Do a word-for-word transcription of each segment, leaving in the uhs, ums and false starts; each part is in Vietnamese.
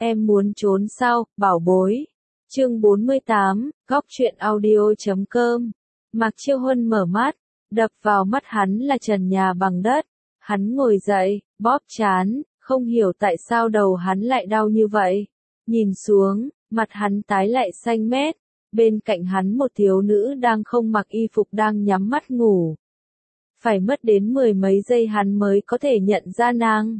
Em muốn trốn sao, bảo bối. Chương bốn mươi tám, góc truyện audio chấm com. Mạc Chiêu Huân mở mắt, đập vào mắt hắn là trần nhà bằng đất. Hắn ngồi dậy, bóp trán, không hiểu tại sao đầu hắn lại đau như vậy. Nhìn xuống, mặt hắn tái lại xanh mét. Bên cạnh hắn một thiếu nữ đang không mặc y phục đang nhắm mắt ngủ. Phải mất đến mười mấy giây hắn mới có thể nhận ra nàng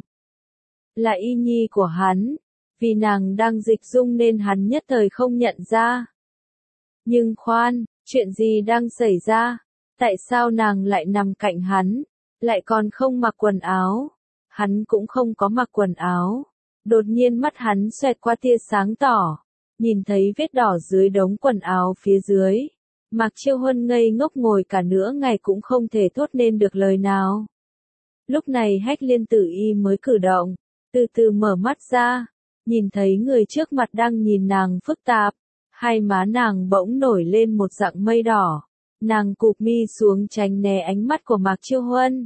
là y nhi của hắn. Vì nàng đang dịch dung nên hắn nhất thời không nhận ra. Nhưng khoan, chuyện gì đang xảy ra? Tại sao nàng lại nằm cạnh hắn, lại còn không mặc quần áo? Hắn cũng không có mặc quần áo. Đột nhiên mắt hắn xoẹt qua tia sáng tỏ, nhìn thấy vết đỏ dưới đống quần áo phía dưới. Mạc Chiêu Huân ngây ngốc ngồi cả nửa ngày cũng không thể thốt nên được lời nào. Lúc này Hách Liên Tử Y mới cử động, từ từ mở mắt ra. Nhìn thấy người trước mặt đang nhìn nàng phức tạp, hai má nàng bỗng nổi lên một dạng mây đỏ. Nàng cụp mi xuống tránh né ánh mắt của Mạc Chiêu Huân.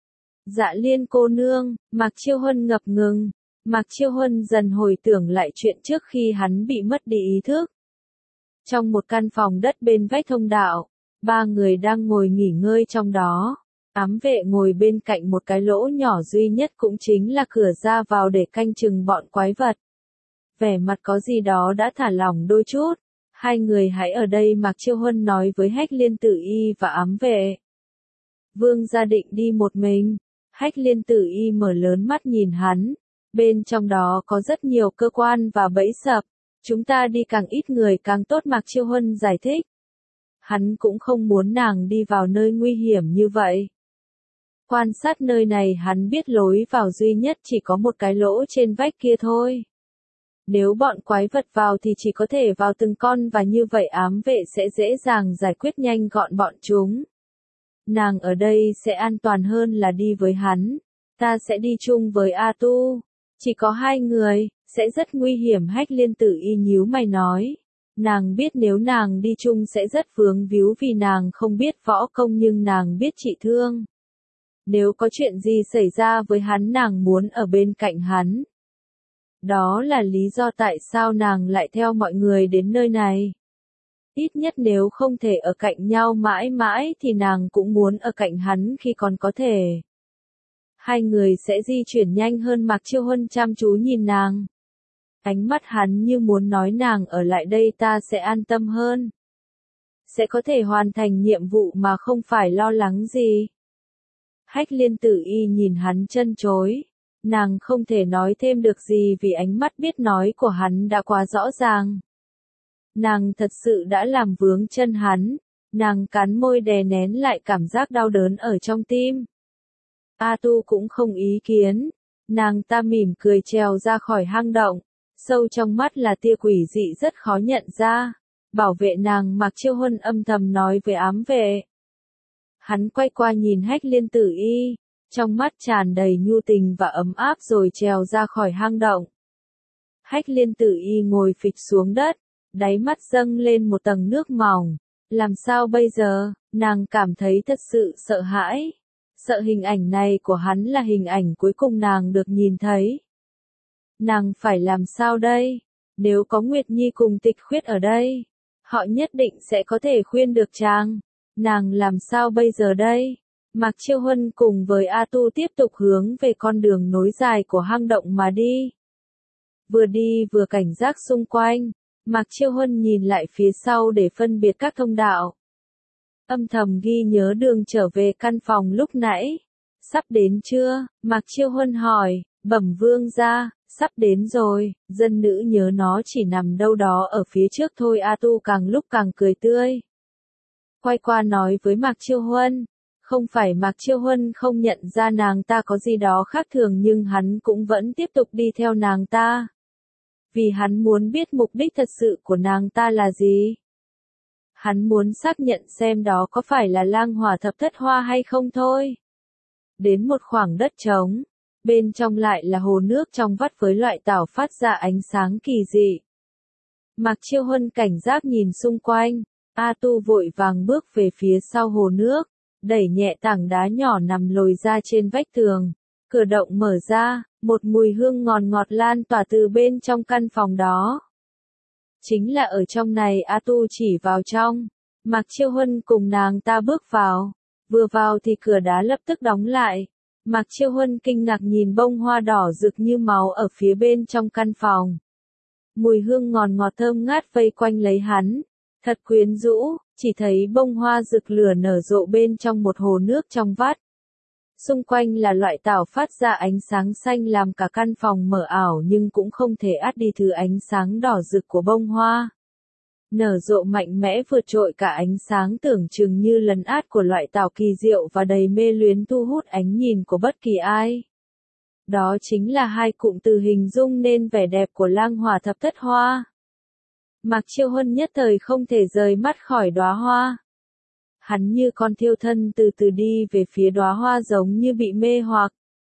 Dạ Liên cô nương, Mạc Chiêu Huân ngập ngừng. Mạc Chiêu Huân dần hồi tưởng lại chuyện trước khi hắn bị mất đi ý thức. Trong một căn phòng đất bên vách thông đạo, ba người đang ngồi nghỉ ngơi trong đó. Ám vệ ngồi bên cạnh một cái lỗ nhỏ duy nhất cũng chính là cửa ra vào để canh chừng bọn quái vật. Vẻ mặt có gì đó đã thả lỏng đôi chút. Hai người hãy ở đây, Mạc Chiêu Huân nói với Hách Liên Tử Y và ám vệ. Vương gia định đi một mình. Hách Liên Tử Y mở lớn mắt nhìn hắn. Bên trong đó có rất nhiều cơ quan và bẫy sập. Chúng ta đi càng ít người càng tốt, Mạc Chiêu Huân giải thích. Hắn cũng không muốn nàng đi vào nơi nguy hiểm như vậy. Quan sát nơi này hắn biết lối vào duy nhất chỉ có một cái lỗ trên vách kia thôi. Nếu bọn quái vật vào thì chỉ có thể vào từng con và như vậy ám vệ sẽ dễ dàng giải quyết nhanh gọn bọn chúng. Nàng ở đây sẽ an toàn hơn là đi với hắn. Ta sẽ đi chung với A Tu. Chỉ có hai người, sẽ rất nguy hiểm, Hách Liên Tử Y nhíu mày nói. Nàng biết nếu nàng đi chung sẽ rất vướng víu vì nàng không biết võ công nhưng nàng biết trị thương. Nếu có chuyện gì xảy ra với hắn nàng muốn ở bên cạnh hắn. Đó là lý do tại sao nàng lại theo mọi người đến nơi này. Ít nhất nếu không thể ở cạnh nhau mãi mãi thì nàng cũng muốn ở cạnh hắn khi còn có thể. Hai người sẽ di chuyển nhanh hơn, Mạc Chiêu Huân chăm chú nhìn nàng. Ánh mắt hắn như muốn nói nàng ở lại đây ta sẽ an tâm hơn. Sẽ có thể hoàn thành nhiệm vụ mà không phải lo lắng gì. Hách Liên Tử Y nhìn hắn chân chối. Nàng không thể nói thêm được gì vì ánh mắt biết nói của hắn đã quá rõ ràng. Nàng thật sự đã làm vướng chân hắn. Nàng cắn môi đè nén lại cảm giác đau đớn ở trong tim. A Tu cũng không ý kiến. Nàng ta mỉm cười trèo ra khỏi hang động. Sâu trong mắt là tia quỷ dị rất khó nhận ra. Bảo vệ nàng, Mạc Chiêu Huân âm thầm nói với ám vệ. Hắn quay qua nhìn Hách Liên Tử Y. Trong mắt tràn đầy nhu tình và ấm áp rồi trèo ra khỏi hang động. Hách Liên Tử Y ngồi phịch xuống đất. Đáy mắt dâng lên một tầng nước mỏng. Làm sao bây giờ? Nàng cảm thấy thật sự sợ hãi. Sợ hình ảnh này của hắn là hình ảnh cuối cùng nàng được nhìn thấy. Nàng phải làm sao đây? Nếu có Nguyệt Nhi cùng Tịch Khuyết ở đây, họ nhất định sẽ có thể khuyên được chàng. Nàng làm sao bây giờ đây? Mạc Chiêu Huân cùng với A Tu tiếp tục hướng về con đường nối dài của hang động mà đi. Vừa đi vừa cảnh giác xung quanh, Mạc Chiêu Huân nhìn lại phía sau để phân biệt các thông đạo. Âm thầm ghi nhớ đường trở về căn phòng lúc nãy. Sắp đến chưa? Mạc Chiêu Huân hỏi. Bẩm vương gia, sắp đến rồi. Dân nữ nhớ nó chỉ nằm đâu đó ở phía trước thôi. A Tu càng lúc càng cười tươi. Quay qua nói với Mạc Chiêu Huân. Không phải Mạc Chiêu Huân không nhận ra nàng ta có gì đó khác thường nhưng hắn cũng vẫn tiếp tục đi theo nàng ta. Vì hắn muốn biết mục đích thật sự của nàng ta là gì. Hắn muốn xác nhận xem đó có phải là lang hỏa thập thất hoa hay không thôi. Đến một khoảng đất trống, bên trong lại là hồ nước trong vắt với loại tảo phát ra ánh sáng kỳ dị. Mạc Chiêu Huân cảnh giác nhìn xung quanh, A Tu vội vàng bước về phía sau hồ nước, đẩy nhẹ tảng đá nhỏ nằm lồi ra trên vách tường. Cửa động mở ra, Một mùi hương ngọt ngọt lan tỏa từ bên trong căn phòng đó. Chính là ở trong này A Tu chỉ vào trong. Mạc Chiêu Huân cùng nàng ta bước vào. Vừa vào thì cửa đá lập tức đóng lại. Mạc Chiêu Huân kinh ngạc nhìn bông hoa đỏ rực như máu ở phía bên trong căn phòng. Mùi hương ngọt ngọt thơm ngát vây quanh lấy hắn. Thật quyến rũ, chỉ thấy bông hoa rực lửa nở rộ bên trong một hồ nước trong vắt. Xung quanh là loại tảo phát ra ánh sáng xanh làm cả căn phòng mờ ảo nhưng cũng không thể át đi thứ ánh sáng đỏ rực của bông hoa. Nở rộ mạnh mẽ vượt trội cả ánh sáng tưởng chừng như lấn át của loại tảo kỳ diệu và đầy mê luyến thu hút ánh nhìn của bất kỳ ai. Đó chính là hai cụm từ hình dung nên vẻ đẹp của lang hỏa thập thất hoa. Mạc Chiêu Huân nhất thời không thể rời mắt khỏi đóa hoa. Hắn như con thiêu thân từ từ đi về phía đóa hoa giống như bị mê hoặc.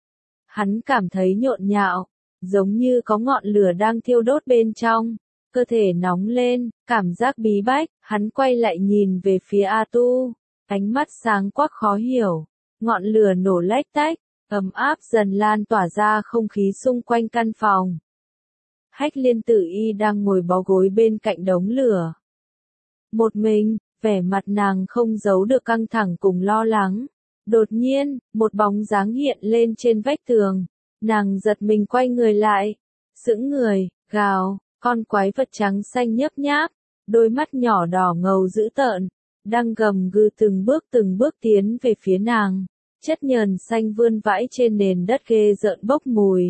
Hắn cảm thấy nhộn nhạo, giống như có ngọn lửa đang thiêu đốt bên trong, cơ thể nóng lên, cảm giác bí bách, hắn quay lại nhìn về phía A Tu, ánh mắt sáng quắc khó hiểu, ngọn lửa nổ lách tách, ấm áp dần lan tỏa ra không khí xung quanh căn phòng. Hách Liên Tử Y đang ngồi bó gối bên cạnh đống lửa. Một mình, vẻ mặt nàng không giấu được căng thẳng cùng lo lắng. Đột nhiên, một bóng dáng hiện lên trên vách tường. Nàng giật mình quay người lại. Sững người, gào, con quái vật trắng xanh nhấp nháp. Đôi mắt nhỏ đỏ ngầu dữ tợn. Đang gầm gừ từng bước từng bước tiến về phía nàng. Chất nhờn xanh vươn vãi trên nền đất ghê rợn bốc mùi.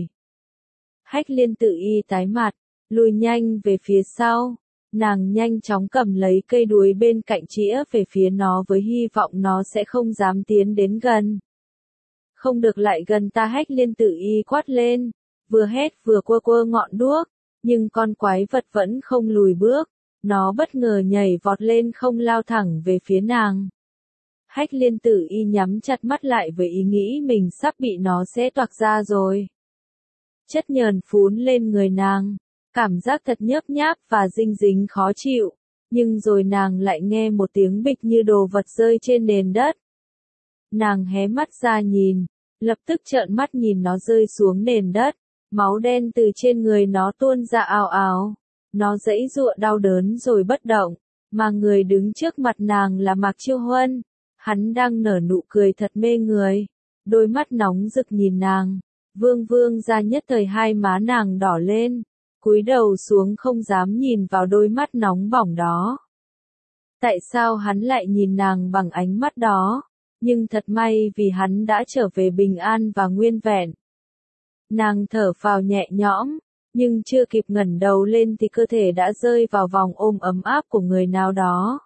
Hách Liên Tử Y tái mặt, lùi nhanh về phía sau. Nàng nhanh chóng cầm lấy cây đuối bên cạnh chĩa về phía nó với hy vọng nó sẽ không dám tiến đến gần. Không được lại gần ta, Hách Liên Tử Y quát lên, vừa hét vừa quơ quơ ngọn đuốc, nhưng con quái vật vẫn không lùi bước, nó bất ngờ nhảy vọt lên không lao thẳng về phía nàng. Hách Liên Tử Y nhắm chặt mắt lại với ý nghĩ mình sắp bị nó xé toạc ra rồi. Chất nhờn phún lên người nàng. Cảm giác thật nhớp nháp và dinh dính khó chịu, nhưng rồi nàng lại nghe một tiếng bịch như đồ vật rơi trên nền đất. Nàng hé mắt ra nhìn, lập tức trợn mắt nhìn nó rơi xuống nền đất, máu đen từ trên người nó tuôn ra ào ào. Nó giãy giụa đau đớn rồi bất động, mà người đứng trước mặt nàng là Mạc Chiêu Huân. Hắn đang nở nụ cười thật mê người, đôi mắt nóng rực nhìn nàng, vương vương ra nhất thời hai má nàng đỏ lên. Cúi đầu xuống không dám nhìn vào đôi mắt nóng bỏng đó. Tại sao hắn lại nhìn nàng bằng ánh mắt đó? Nhưng thật may vì hắn đã trở về bình an và nguyên vẹn. Nàng thở phào nhẹ nhõm, nhưng chưa kịp ngẩng đầu lên thì cơ thể đã rơi vào vòng ôm ấm áp của người nào đó.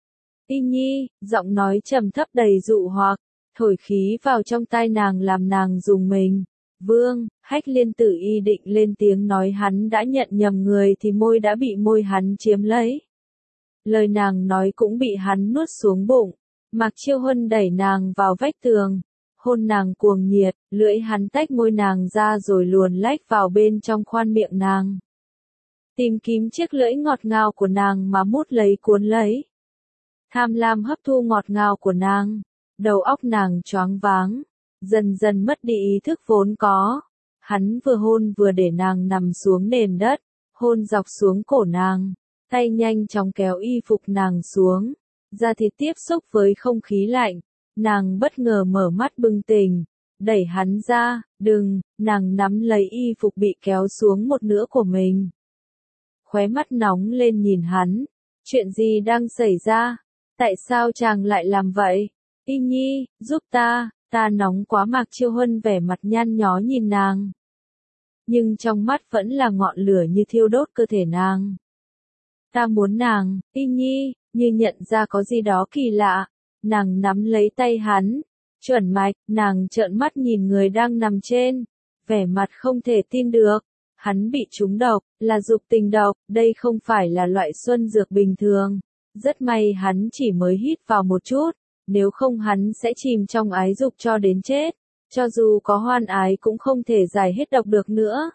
Y Nhi, giọng nói trầm thấp đầy dụ hoặc, thổi khí vào trong tai nàng làm nàng rùng mình. Vương, Hách Liên Tử Y định lên tiếng nói hắn đã nhận nhầm người thì môi đã bị môi hắn chiếm lấy. Lời nàng nói cũng bị hắn nuốt xuống bụng. Mạc Chiêu Huân đẩy nàng vào vách tường, hôn nàng cuồng nhiệt, lưỡi hắn tách môi nàng ra rồi luồn lách vào bên trong khoan miệng nàng. Tìm kiếm chiếc lưỡi ngọt ngào của nàng mà mút lấy cuốn lấy. Tham lam hấp thu ngọt ngào của nàng, đầu óc nàng choáng váng. Dần dần mất đi ý thức vốn có. Hắn vừa hôn vừa để nàng nằm xuống nền đất, hôn dọc xuống cổ nàng, tay nhanh chóng kéo y phục nàng xuống, da thịt tiếp xúc với không khí lạnh, nàng bất ngờ mở mắt bừng tỉnh, đẩy hắn ra, đừng, nàng nắm lấy y phục bị kéo xuống một nửa của mình. Khóe mắt nóng lên nhìn hắn, chuyện gì đang xảy ra, tại sao chàng lại làm vậy, Y Nhi, giúp ta. Ta nóng quá. Mạc Chiêu Huân vẻ mặt nhăn nhó nhìn nàng. Nhưng trong mắt vẫn là ngọn lửa như thiêu đốt cơ thể nàng. Ta muốn nàng, Y Nhi, như nhận ra có gì đó kỳ lạ. Nàng nắm lấy tay hắn. Chuẩn mạch, nàng trợn mắt nhìn người đang nằm trên. Vẻ mặt không thể tin được. Hắn bị trúng độc, là dục tình độc, đây không phải là loại xuân dược bình thường. Rất may hắn chỉ mới hít vào một chút. Nếu không hắn sẽ chìm trong ái dục cho đến chết, cho dù có hoan ái cũng không thể giải hết độc được nữa.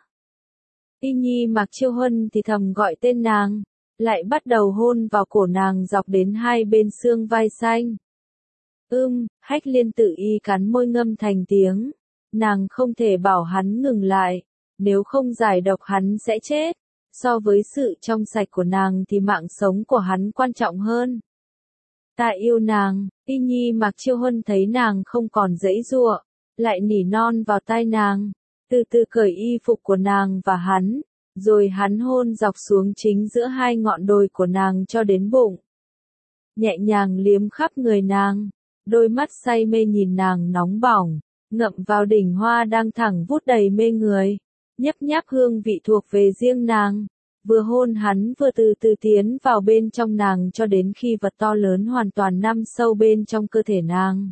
Y Nhi Mạc Chiêu Huân thì thầm gọi tên nàng, lại bắt đầu hôn vào cổ nàng dọc đến hai bên xương vai xanh. Ưm, Hách Liên Tử Y cắn môi ngâm thành tiếng, Nàng không thể bảo hắn ngừng lại, nếu không giải độc hắn sẽ chết. So với sự trong sạch của nàng thì mạng sống của hắn quan trọng hơn. Ta yêu nàng. Y Nhi Mạc Chiêu Huân thấy nàng không còn giãy giụa, lại nỉ non vào tai nàng, từ từ cởi y phục của nàng và hắn, rồi hắn hôn dọc xuống chính giữa hai ngọn đồi của nàng cho đến bụng. Nhẹ nhàng liếm khắp người nàng, đôi mắt say mê nhìn nàng nóng bỏng, ngậm vào đỉnh hoa đang thẳng vút đầy mê người, nhấp nháp hương vị thuộc về riêng nàng. Vừa hôn hắn vừa từ từ tiến vào bên trong nàng cho đến khi vật to lớn hoàn toàn nằm sâu bên trong cơ thể nàng.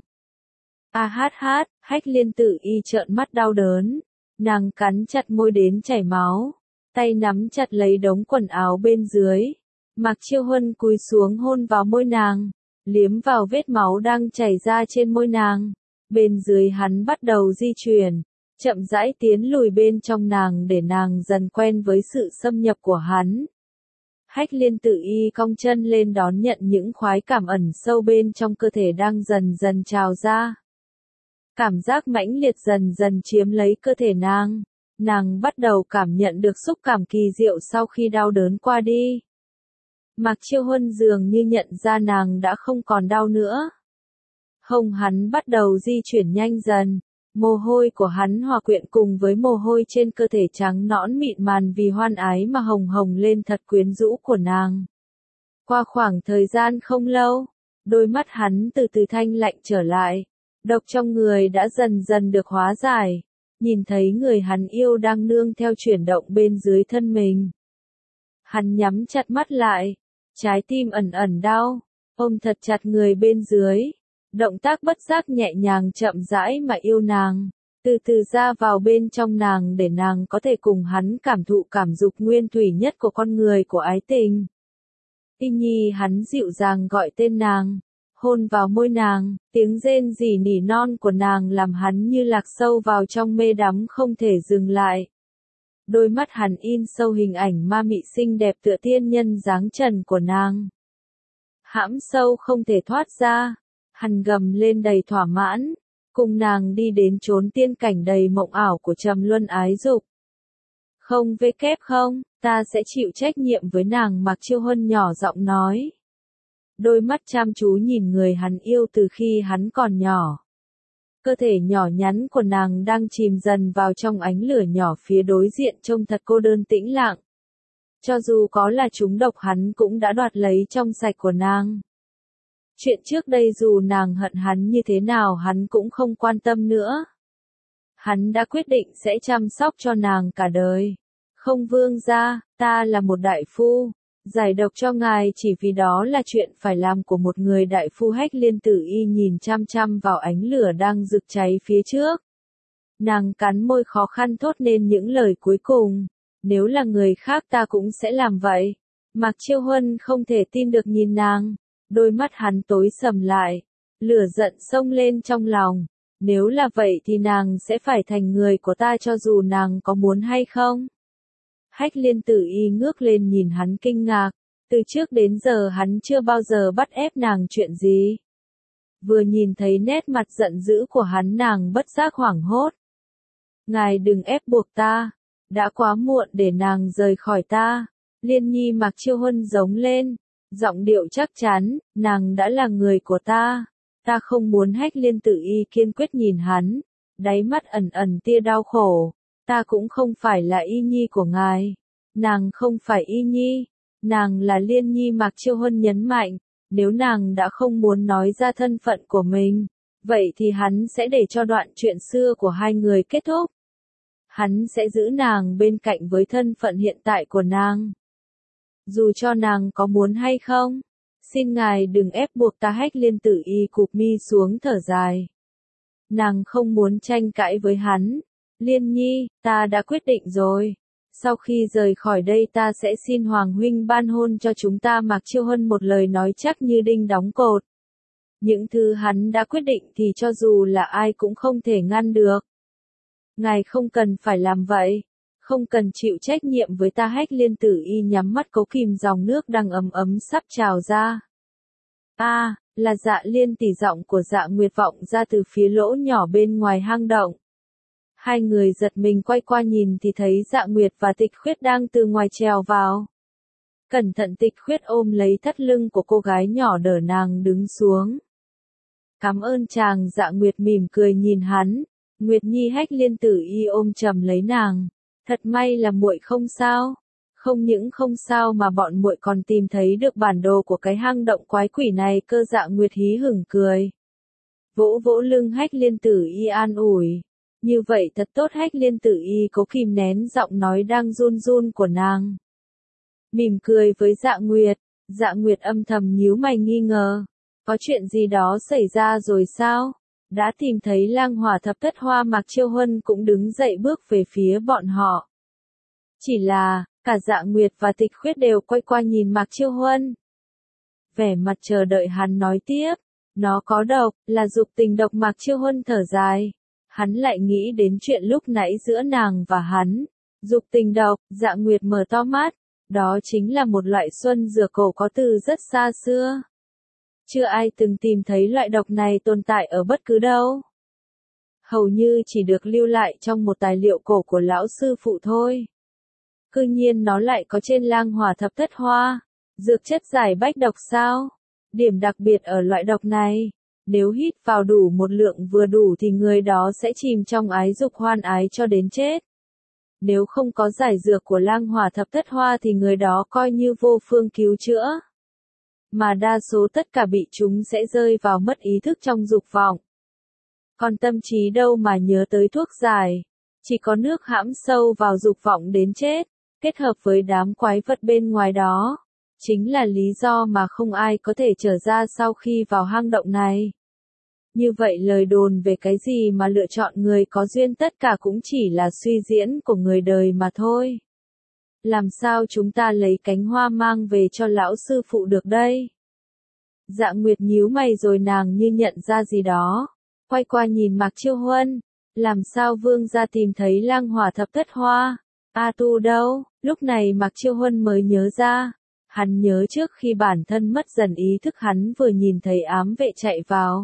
A hát hát, Hách Liên Tử Y trợn mắt đau đớn, nàng cắn chặt môi đến chảy máu, tay nắm chặt lấy đống quần áo bên dưới. Mạc Chiêu Huân cúi xuống hôn vào môi nàng, liếm vào vết máu đang chảy ra trên môi nàng. Bên dưới hắn bắt đầu di chuyển, chậm rãi tiến lùi bên trong nàng để nàng dần quen với sự xâm nhập của hắn. Hách Liên Tử Y cong chân lên đón nhận những khoái cảm ẩn sâu bên trong cơ thể đang dần dần trào ra. Cảm giác mãnh liệt dần dần chiếm lấy cơ thể nàng, nàng bắt đầu cảm nhận được xúc cảm kỳ diệu sau khi đau đớn qua đi. Mạc Chiêu Huân dường như nhận ra nàng đã không còn đau nữa. Hông hắn bắt đầu di chuyển nhanh dần. Mồ hôi của hắn hòa quyện cùng với mồ hôi trên cơ thể trắng nõn mịn màn vì hoan ái mà hồng hồng lên thật quyến rũ của nàng. Qua khoảng thời gian không lâu, đôi mắt hắn từ từ thanh lạnh trở lại, độc trong người đã dần dần được hóa giải, nhìn thấy người hắn yêu đang nương theo chuyển động bên dưới thân mình. Hắn nhắm chặt mắt lại, trái tim ẩn ẩn đau, ôm thật chặt người bên dưới. Động tác bất giác nhẹ nhàng chậm rãi mà yêu nàng, từ từ ra vào bên trong nàng để nàng có thể cùng hắn cảm thụ cảm dục nguyên thủy nhất của con người của ái tình. Y Nhi hắn dịu dàng gọi tên nàng, hôn vào môi nàng, tiếng rên rỉ nỉ non của nàng làm hắn như lạc sâu vào trong mê đắm không thể dừng lại. Đôi mắt hắn in sâu hình ảnh ma mị xinh đẹp tựa tiên nhân dáng trần của nàng. Hãm sâu không thể thoát ra. Hắn gầm lên đầy thỏa mãn, cùng nàng đi đến chốn tiên cảnh đầy mộng ảo của trầm luân ái dục. Không vê kép không, ta sẽ chịu trách nhiệm với nàng. Mạc Chiêu Huân nhỏ giọng nói. Đôi mắt chăm chú nhìn người hắn yêu từ khi hắn còn nhỏ. Cơ thể nhỏ nhắn của nàng đang chìm dần vào trong ánh lửa nhỏ phía đối diện trông thật cô đơn tĩnh lặng. Cho dù có là trúng độc hắn cũng đã đoạt lấy trong sạch của nàng. Chuyện trước đây dù nàng hận hắn như thế nào hắn cũng không quan tâm nữa. Hắn đã quyết định sẽ chăm sóc cho nàng cả đời. Không vương gia, ta là một đại phu. Giải độc cho ngài chỉ vì đó là chuyện phải làm của một người đại phu. Hách Liên Tử Y nhìn chăm chăm vào ánh lửa đang rực cháy phía trước. Nàng cắn môi khó khăn thốt nên những lời cuối cùng. Nếu là người khác ta cũng sẽ làm vậy. Mạc Chiêu Huân không thể tin được nhìn nàng. Đôi mắt hắn tối sầm lại, lửa giận xông lên trong lòng. Nếu là vậy thì nàng sẽ phải thành người của ta cho dù nàng có muốn hay không. Hách Liên Tử Y ngước lên nhìn hắn kinh ngạc, từ trước đến giờ hắn chưa bao giờ bắt ép nàng chuyện gì. Vừa nhìn thấy nét mặt giận dữ của hắn nàng bất giác hoảng hốt. Ngài đừng ép buộc ta, đã quá muộn để nàng rời khỏi ta. Liên Nhi Mạc Chiêu Huân giống lên. Giọng điệu chắc chắn, nàng đã là người của ta. Ta không muốn. Hách Liên Tử Y kiên quyết nhìn hắn, đáy mắt ẩn ẩn tia đau khổ. Ta cũng không phải là Y Nhi của ngài. Nàng không phải Y Nhi, nàng là Liên Nhi. Mạc Chiêu Huân nhấn mạnh, nếu nàng đã không muốn nói ra thân phận của mình, vậy thì hắn sẽ để cho đoạn chuyện xưa của hai người kết thúc. Hắn sẽ giữ nàng bên cạnh với thân phận hiện tại của nàng. Dù cho nàng có muốn hay không, xin ngài đừng ép buộc ta. Hách Liên Tử Y cụp mi xuống thở dài. Nàng không muốn tranh cãi với hắn. Liên Nhi, ta đã quyết định rồi. Sau khi rời khỏi đây ta sẽ xin Hoàng huynh ban hôn cho chúng ta. Mạc Chiêu Huân một lời nói chắc như đinh đóng cột. Những thứ hắn đã quyết định thì cho dù là ai cũng không thể ngăn được. Ngài không cần phải làm vậy. Không cần chịu trách nhiệm với ta. Hách Liên Tử Y nhắm mắt cố kìm dòng nước đang ấm ấm sắp trào ra. A, à, là Dạ Liên tỷ. Giọng của Dạ Nguyệt vọng ra từ phía lỗ nhỏ bên ngoài hang động. Hai người giật mình quay qua nhìn thì thấy Dạ Nguyệt và Tịch Khuyết đang từ ngoài trèo vào. Cẩn thận Tịch Khuyết ôm lấy thắt lưng của cô gái nhỏ đỡ nàng đứng xuống. Cảm ơn chàng. Dạ Nguyệt mỉm cười nhìn hắn. Nguyệt Nhi Hách Liên Tử Y ôm chầm lấy nàng. Thật may là muội không sao. Không những không sao mà bọn muội còn tìm thấy được bản đồ của cái hang động quái quỷ này cơ. Dạ Nguyệt hí hửng cười. Vỗ vỗ lưng Hách Liên Tử Y an ủi. Như vậy thật tốt. Hách Liên Tử Y cố kìm nén giọng nói đang run run của nàng. Mỉm cười với Dạ Nguyệt. Dạ Nguyệt âm thầm nhíu mày nghi ngờ. Có chuyện gì đó xảy ra rồi sao? Đã tìm thấy Lang Hỏa Thập Thất Hoa. Mạc Chiêu Huân cũng đứng dậy bước về phía bọn họ. Chỉ là, cả Dạ Nguyệt và Tịch Khuyết đều quay qua nhìn Mạc Chiêu Huân. Vẻ mặt chờ đợi hắn nói tiếp. Nó có độc, là dục tình độc. Mạc Chiêu Huân thở dài. Hắn lại nghĩ đến chuyện lúc nãy giữa nàng và hắn. Dục tình độc. Dạ Nguyệt mở to mắt. Đó chính là một loại xuân dược cổ có từ rất xa xưa. Chưa ai từng tìm thấy loại độc này tồn tại ở bất cứ đâu. Hầu như chỉ được lưu lại trong một tài liệu cổ của lão sư phụ thôi. Cư nhiên nó lại có trên Lang Hỏa Thập Thất Hoa. Dược chất giải bách độc sao? Điểm đặc biệt ở loại độc này, nếu hít vào đủ một lượng vừa đủ thì người đó sẽ chìm trong ái dục hoan ái cho đến chết. Nếu không có giải dược của Lang Hỏa Thập Thất Hoa thì người đó coi như vô phương cứu chữa. Mà đa số tất cả bị chúng sẽ rơi vào mất ý thức trong dục vọng. Còn tâm trí đâu mà nhớ tới thuốc giải, chỉ có nước hãm sâu vào dục vọng đến chết, kết hợp với đám quái vật bên ngoài đó. Chính là lý do mà không ai có thể trở ra sau khi vào hang động này. Như vậy lời đồn về cái gì mà lựa chọn người có duyên tất cả cũng chỉ là suy diễn của người đời mà thôi. Làm sao chúng ta lấy cánh hoa mang về cho lão sư phụ được đây? Dạ Nguyệt nhíu mày rồi nàng như nhận ra gì đó. Quay qua nhìn Mạc Chiêu Huân. Làm sao vương gia tìm thấy Lang Hỏa Thập Thất Hoa? A Tu đâu? Lúc này Mạc Chiêu Huân mới nhớ ra. Hắn nhớ trước khi bản thân mất dần ý thức hắn vừa nhìn thấy ám vệ chạy vào.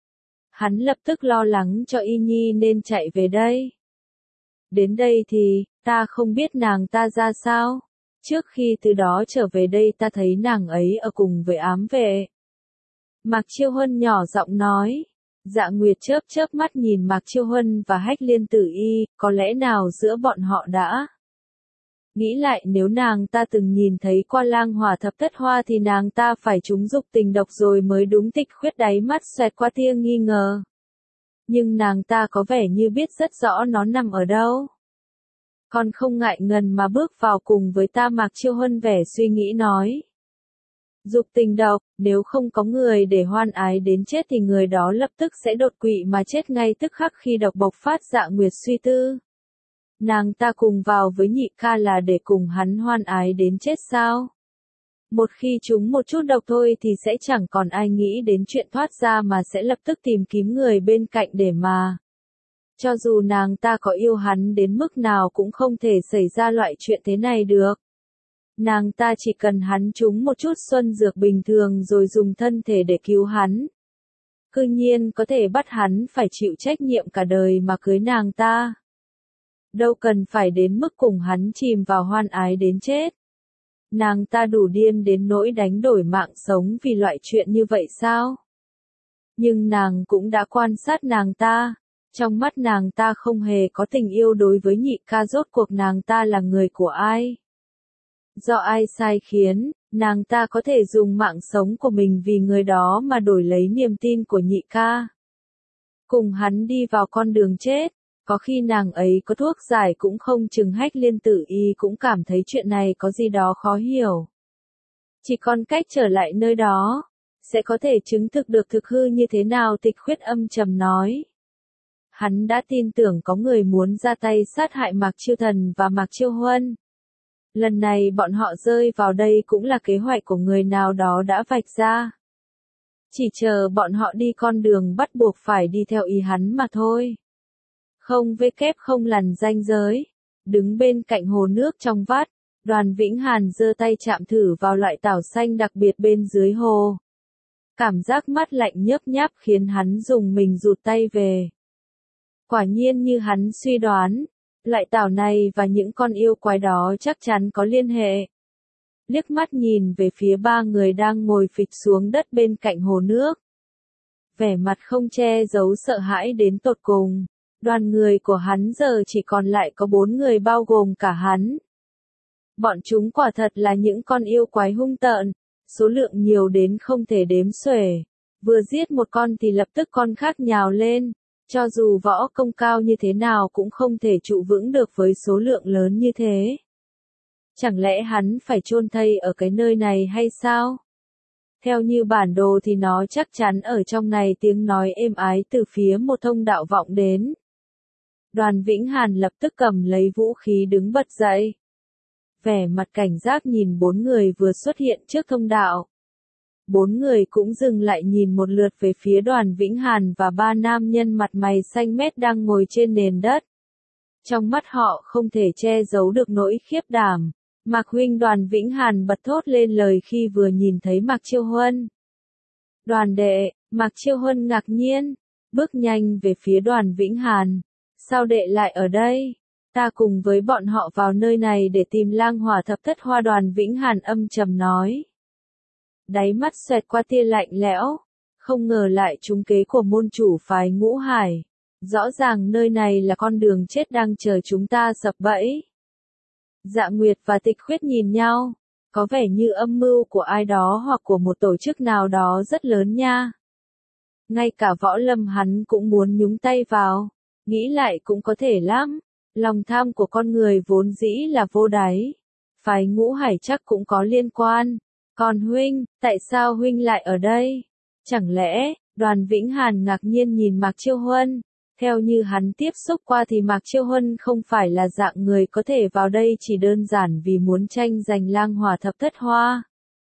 Hắn lập tức lo lắng cho Y Nhi nên chạy về đây. Đến đây thì, ta không biết nàng ta ra sao. Trước khi từ đó trở về đây ta thấy nàng ấy ở cùng với ám vệ. Mạc Chiêu Huân nhỏ giọng nói. Dạ Nguyệt chớp chớp mắt nhìn Mạc Chiêu Huân và Hách Liên Tử Y, có lẽ nào giữa bọn họ đã. Nghĩ lại nếu nàng ta từng nhìn thấy qua Lang Hỏa Thập Thất Hoa thì nàng ta phải trúng dục tình độc rồi mới đúng. Tịch Khuyết đáy mắt xoẹt qua tia nghi ngờ. Nhưng nàng ta có vẻ như biết rất rõ nó nằm ở đâu. Còn không ngại ngần mà bước vào cùng với ta. Mạc Chiêu Huân vẻ suy nghĩ nói. Dục tình độc, nếu không có người để hoan ái đến chết thì người đó lập tức sẽ đột quỵ mà chết ngay tức khắc khi độc bộc phát. Dạ Nguyệt suy tư. Nàng ta cùng vào với nhị ca là để cùng hắn hoan ái đến chết sao? Một khi trúng một chút độc thôi thì sẽ chẳng còn ai nghĩ đến chuyện thoát ra mà sẽ lập tức tìm kiếm người bên cạnh để mà. Cho dù nàng ta có yêu hắn đến mức nào cũng không thể xảy ra loại chuyện thế này được. Nàng ta chỉ cần hắn trúng một chút xuân dược bình thường rồi dùng thân thể để cứu hắn. Cư nhiên có thể bắt hắn phải chịu trách nhiệm cả đời mà cưới nàng ta. Đâu cần phải đến mức cùng hắn chìm vào hoan ái đến chết. Nàng ta đủ điên đến nỗi đánh đổi mạng sống vì loại chuyện như vậy sao? Nhưng nàng cũng đã quan sát nàng ta. Trong mắt nàng ta không hề có tình yêu đối với nhị ca. Rốt cuộc nàng ta là người của ai? Do ai sai khiến, nàng ta có thể dùng mạng sống của mình vì người đó mà đổi lấy niềm tin của nhị ca. Cùng hắn đi vào con đường chết. Có khi nàng ấy có thuốc giải cũng không chừng. Hách Liên Tử Y cũng cảm thấy chuyện này có gì đó khó hiểu. Chỉ còn cách trở lại nơi đó, sẽ có thể chứng thực được thực hư như thế nào. Tịch Khuyết âm trầm nói. Hắn đã tin tưởng có người muốn ra tay sát hại Mạc Chiêu Thần và Mạc Chiêu Huân. Lần này bọn họ rơi vào đây cũng là kế hoạch của người nào đó đã vạch ra. Chỉ chờ bọn họ đi con đường bắt buộc phải đi theo ý hắn mà thôi. Không vê kép không lằn ranh giới. Đứng bên cạnh hồ nước trong vắt, Đoàn Vĩnh Hàn giơ tay chạm thử vào loại tảo xanh đặc biệt bên dưới hồ. Cảm giác mát lạnh nhớp nháp khiến hắn dùng mình rụt tay về. Quả nhiên như hắn suy đoán, loại tảo này và những con yêu quái đó chắc chắn có liên hệ. Liếc mắt nhìn về phía ba người đang ngồi phịch xuống đất bên cạnh hồ nước. Vẻ mặt không che giấu sợ hãi đến tột cùng. Đoàn người của hắn giờ chỉ còn lại có bốn người bao gồm cả hắn. Bọn chúng quả thật là những con yêu quái hung tợn, số lượng nhiều đến không thể đếm xuể. Vừa giết một con thì lập tức con khác nhào lên, cho dù võ công cao như thế nào cũng không thể trụ vững được với số lượng lớn như thế. Chẳng lẽ hắn phải chôn thây ở cái nơi này hay sao? Theo như bản đồ thì nó chắc chắn ở trong này. Tiếng nói êm ái từ phía một thông đạo vọng đến. Đoàn Vĩnh Hàn lập tức cầm lấy vũ khí đứng bật dậy. Vẻ mặt cảnh giác nhìn bốn người vừa xuất hiện trước thông đạo. Bốn người cũng dừng lại nhìn một lượt về phía Đoàn Vĩnh Hàn và ba nam nhân mặt mày xanh mét đang ngồi trên nền đất. Trong mắt họ không thể che giấu được nỗi khiếp đảm. Mạc huynh, Đoàn Vĩnh Hàn bật thốt lên lời khi vừa nhìn thấy Mạc Chiêu Huân. Đoàn đệ, Mạc Chiêu Huân ngạc nhiên, bước nhanh về phía Đoàn Vĩnh Hàn. Sao đệ lại ở đây? Ta cùng với bọn họ vào nơi này để tìm lang hỏa thập thất hoa. Đoàn Vĩnh Hàn âm trầm nói. Đáy mắt xoẹt qua tia lạnh lẽo, không ngờ lại trúng kế của môn chủ phái Ngũ Hải. Rõ ràng nơi này là con đường chết đang chờ chúng ta sập bẫy. Dạ Nguyệt và Tịch Khuyết nhìn nhau, có vẻ như âm mưu của ai đó hoặc của một tổ chức nào đó rất lớn nha. Ngay cả Võ Lâm hắn cũng muốn nhúng tay vào, nghĩ lại cũng có thể lắm. Lòng tham của con người vốn dĩ là vô đáy. Phái Ngũ Hải chắc cũng có liên quan. Còn huynh, tại sao huynh lại ở đây? Chẳng lẽ, Đoàn Vĩnh Hàn ngạc nhiên nhìn Mạc Chiêu Huân. Theo như hắn tiếp xúc qua thì Mạc Chiêu Huân không phải là dạng người có thể vào đây chỉ đơn giản vì muốn tranh giành lang hỏa thập thất hoa.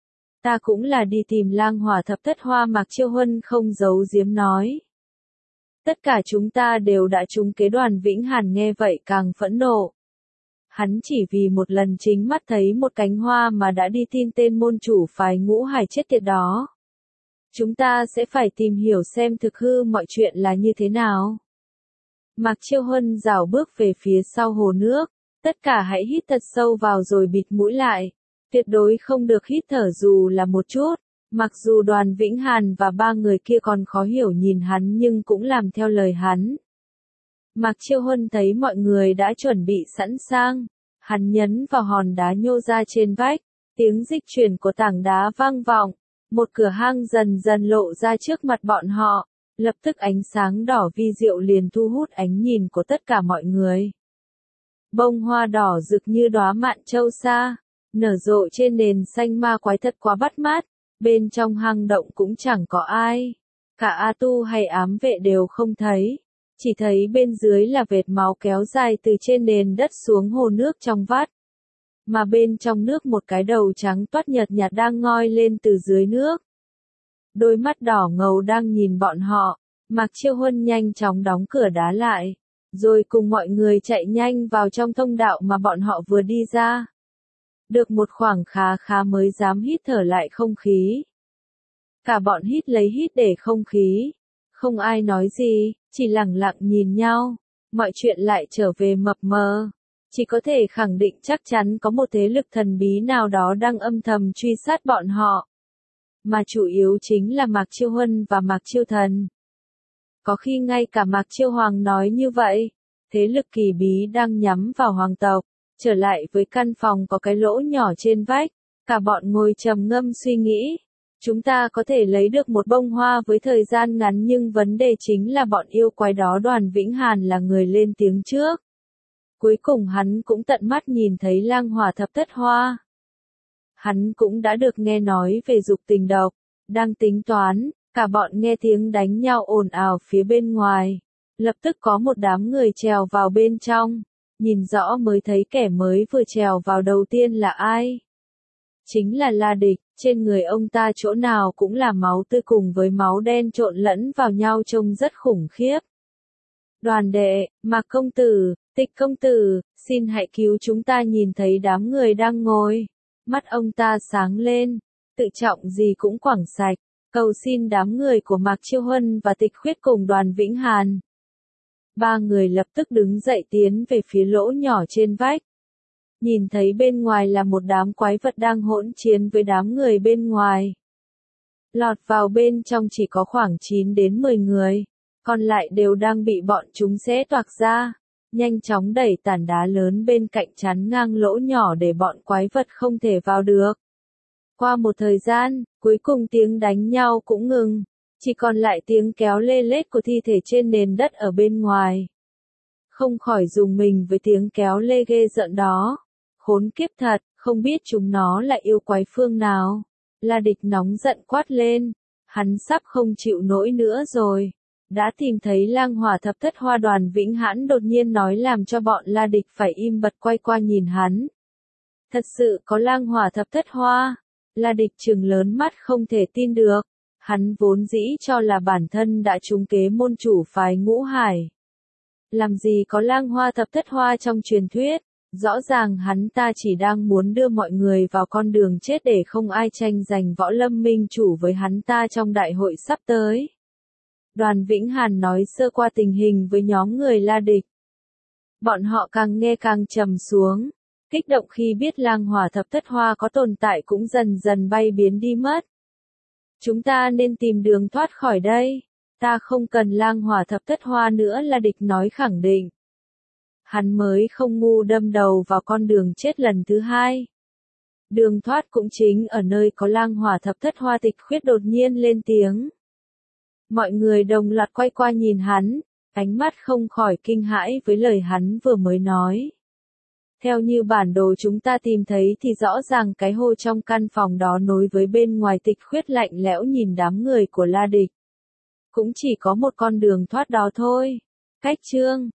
Ta cũng là đi tìm lang hỏa thập thất hoa. Mạc Chiêu Huân không giấu giếm nói. Tất cả chúng ta đều đã trúng kế. Đoàn Vĩnh Hàn nghe vậy càng phẫn nộ. Hắn chỉ vì một lần chính mắt thấy một cánh hoa mà đã đi tin tên môn chủ phái Ngũ Hải chết tiệt đó. Chúng ta sẽ phải tìm hiểu xem thực hư mọi chuyện là như thế nào. Mạc Chiêu Huân rảo bước về phía sau hồ nước. Tất cả hãy hít thật sâu vào rồi bịt mũi lại. Tuyệt đối không được hít thở dù là một chút. Mặc dù Đoàn Vĩnh Hàn và ba người kia còn khó hiểu nhìn hắn nhưng cũng làm theo lời hắn. Mạc Chiêu Huân thấy mọi người đã chuẩn bị sẵn sàng. Hắn nhấn vào hòn đá nhô ra trên vách. Tiếng dịch chuyển của tảng đá vang vọng. Một cửa hang dần dần lộ ra trước mặt bọn họ. Lập tức ánh sáng đỏ vi diệu liền thu hút ánh nhìn của tất cả mọi người. Bông hoa đỏ rực như đóa mạn châu sa, nở rộ trên nền xanh ma quái thật quá bắt mắt. Bên trong hang động cũng chẳng có ai. Cả A Tu hay ám vệ đều không thấy. Chỉ thấy bên dưới là vệt máu kéo dài từ trên nền đất xuống hồ nước trong vắt. Mà bên trong nước một cái đầu trắng toát nhợt nhạt đang ngoi lên từ dưới nước. Đôi mắt đỏ ngầu đang nhìn bọn họ. Mạc Chiêu Huân nhanh chóng đóng cửa đá lại. Rồi cùng mọi người chạy nhanh vào trong thông đạo mà bọn họ vừa đi ra. Được một khoảng khá khá mới dám hít thở lại không khí. Cả bọn hít lấy hít để không khí. Không ai nói gì, chỉ lặng lặng nhìn nhau. Mọi chuyện lại trở về mập mờ. Chỉ có thể khẳng định chắc chắn có một thế lực thần bí nào đó đang âm thầm truy sát bọn họ. Mà chủ yếu chính là Mạc Chiêu Huân và Mạc Chiêu Thần. Có khi ngay cả Mạc Chiêu Hoàng nói như vậy. Thế lực kỳ bí đang nhắm vào hoàng tộc. Trở lại với căn phòng có cái lỗ nhỏ trên vách. Cả bọn ngồi trầm ngâm suy nghĩ. Chúng ta có thể lấy được một bông hoa với thời gian ngắn nhưng vấn đề chính là bọn yêu quái đó. Đoàn Vĩnh Hàn là người lên tiếng trước. Cuối cùng hắn cũng tận mắt nhìn thấy lang hỏa thập thất hoa. Hắn cũng đã được nghe nói về dục tình độc. Đang tính toán, cả bọn nghe tiếng đánh nhau ồn ào phía bên ngoài. Lập tức có một đám người trèo vào bên trong. Nhìn rõ mới thấy kẻ mới vừa trèo vào đầu tiên là ai. Chính là La Địch, trên người ông ta chỗ nào cũng là máu tươi cùng với máu đen trộn lẫn vào nhau trông rất khủng khiếp. Đoàn đệ, Mạc công tử, Tịch công tử, xin hãy cứu chúng ta. Nhìn thấy đám người đang ngồi. Mắt ông ta sáng lên, tự trọng gì cũng quẳng sạch, cầu xin đám người của Mạc Chiêu Huân và Tịch Khuyết cùng Đoàn Vĩnh Hàn. Ba người lập tức đứng dậy tiến về phía lỗ nhỏ trên vách. Nhìn thấy bên ngoài là một đám quái vật đang hỗn chiến với đám người bên ngoài. Lọt vào bên trong chỉ có khoảng chín đến mười người, còn lại đều đang bị bọn chúng xé toạc ra, nhanh chóng đẩy tảng đá lớn bên cạnh chắn ngang lỗ nhỏ để bọn quái vật không thể vào được. Qua một thời gian, cuối cùng tiếng đánh nhau cũng ngừng, chỉ còn lại tiếng kéo lê lết của thi thể trên nền đất ở bên ngoài. Không khỏi rùng mình với tiếng kéo lê ghê rợn đó. Khốn kiếp thật, không biết chúng nó là yêu quái phương nào. La Địch nóng giận quát lên, hắn sắp không chịu nổi nữa rồi. Đã tìm thấy lang hỏa thập thất hoa. Đoàn Vĩnh Hãn đột nhiên nói làm cho bọn La Địch phải im bặt quay qua nhìn hắn. Thật sự có lang hỏa thập thất hoa. La Địch trừng lớn mắt không thể tin được. Hắn vốn dĩ cho là bản thân đã trúng kế môn chủ phái Ngũ Hải. Làm gì có lang hoa thập thất hoa trong truyền thuyết. Rõ ràng hắn ta chỉ đang muốn đưa mọi người vào con đường chết để không ai tranh giành võ lâm minh chủ với hắn ta trong đại hội sắp tới. Đoàn Vĩnh Hàn nói sơ qua tình hình với nhóm người La Địch. Bọn họ càng nghe càng trầm xuống, kích động khi biết lang hỏa thập thất hoa có tồn tại cũng dần dần bay biến đi mất. Chúng ta nên tìm đường thoát khỏi đây, ta không cần lang hỏa thập thất hoa nữa, La Địch nói khẳng định. Hắn mới không ngu đâm đầu vào con đường chết lần thứ hai. Đường thoát cũng chính ở nơi có lang hỏa thập thất hoa. Tịch Khuyết đột nhiên lên tiếng. Mọi người đồng loạt quay qua nhìn hắn, ánh mắt không khỏi kinh hãi với lời hắn vừa mới nói. Theo như bản đồ chúng ta tìm thấy thì rõ ràng cái hô trong căn phòng đó nối với bên ngoài. Tịch Khuyết lạnh lẽo nhìn đám người của La Địch. Cũng chỉ có một con đường thoát đó thôi. Cách chương